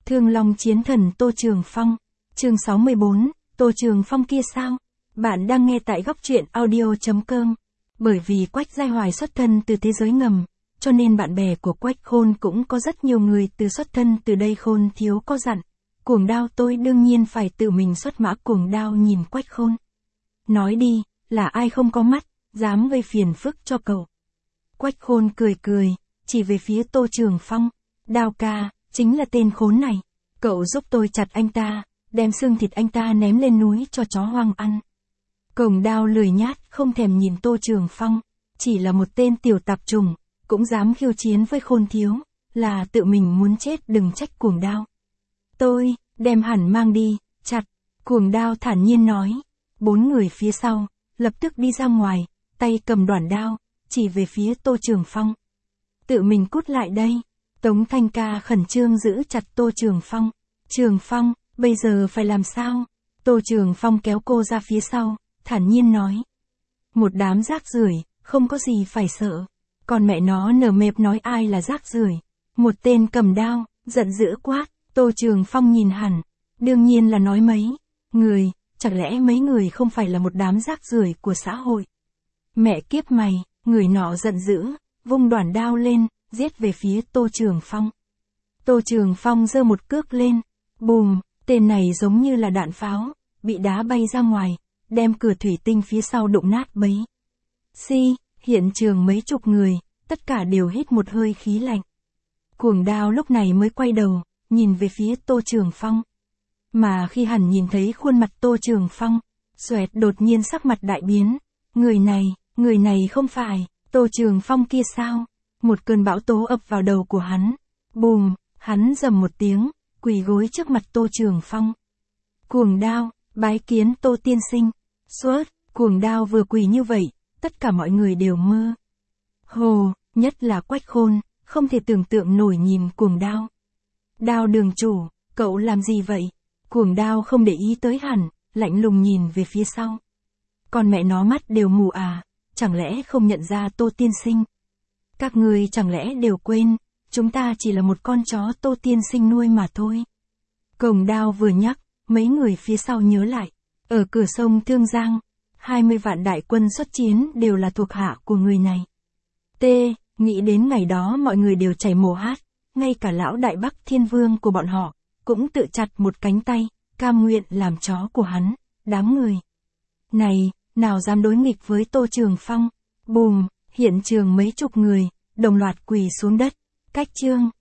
Thương Long chiến thần Tô Trường Phong. Chương 64, Tô Trường Phong kia sao? Bạn đang nghe tại góc truyện audio.com. Bởi vì Quách Giai Hoài xuất thân từ thế giới ngầm, cho nên bạn bè của Quách Khôn cũng có rất nhiều người từ xuất thân từ đây. Khôn thiếu có dặn, cuồng đao tôi đương nhiên phải tự mình xuất mã. Cuồng đao nhìn Quách Khôn. Nói đi, là ai không có mắt, dám gây phiền phức cho cậu? Quách Khôn cười cười, chỉ về phía Tô Trường Phong. Đao ca, chính là tên khốn này. Cậu giúp tôi chặt anh ta, đem xương thịt anh ta ném lên núi cho chó hoang ăn. Cuồng đao lười nhát không thèm nhìn Tô Trường Phong. Chỉ là một tên tiểu tạp chủng, cũng dám khiêu chiến với Khôn thiếu, là tự mình muốn chết. Đừng trách cuồng đao. Tôi, đem hẳn mang đi, chặt. Cuồng đao thản nhiên nói. 4 người phía sau, lập tức đi ra ngoài, tay cầm đoản đao, chỉ về phía Tô Trường Phong. Tự mình cút lại đây. Tống Thanh Ca khẩn trương giữ chặt Tô Trường Phong. Trường Phong, bây giờ phải làm sao? Tô Trường Phong kéo cô ra phía sau, thản nhiên nói. Một đám rác rưởi, không có gì phải sợ. Còn mẹ nó nở mẹp nói ai là rác rưởi? Một tên cầm đao, giận dữ quát. Tô Trường Phong nhìn hẳn. Đương nhiên là nói mấy người, chẳng lẽ mấy người không phải là một đám rác rưởi của xã hội? Mẹ kiếp mày, người nọ giận dữ, vung đoản đao lên, giết về phía Tô Trường Phong. Tô Trường Phong giơ một cước lên, bùm, tên này giống như là đạn pháo, bị đá bay ra ngoài, đem cửa thủy tinh phía sau đụng nát bấy. Hiện trường mấy chục người, tất cả đều hít một hơi khí lạnh. Cuồng đao lúc này mới quay đầu, nhìn về phía Tô Trường Phong. Mà khi hắn nhìn thấy khuôn mặt Tô Trường Phong, xoẹt đột nhiên sắc mặt đại biến. Người này không phải Tô Trường Phong kia sao? Một cơn bão tố ập vào đầu của hắn. Bùm, hắn rầm một tiếng, quỳ gối trước mặt Tô Trường Phong. Cuồng đao, bái kiến Tô tiên sinh. Suốt, cuồng đao vừa quỳ như vậy, tất cả mọi người đều mơ hồ, nhất là Quách Khôn, không thể tưởng tượng nổi nhìn cuồng đao. Đao đường chủ, cậu làm gì vậy? Cuồng đao không để ý tới hẳn, lạnh lùng nhìn về phía sau. Còn mẹ nó mắt đều mù à, chẳng lẽ không nhận ra Tô tiên sinh? Các người chẳng lẽ đều quên, chúng ta chỉ là một con chó Tô tiên sinh nuôi mà thôi. Cuồng đao vừa nhắc, mấy người phía sau nhớ lại. Ở cửa sông Thương Giang, 20 vạn đại quân xuất chiến đều là thuộc hạ của người này. Nghĩ đến ngày đó mọi người đều chảy mồ hát, ngay cả lão đại Bắc Thiên Vương của bọn họ, cũng tự chặt một cánh tay, cam nguyện làm chó của hắn. Đám người này, nào dám đối nghịch với Tô Trường Phong? Bùm, hiện trường mấy chục người, đồng loạt quỳ xuống đất. Cách chương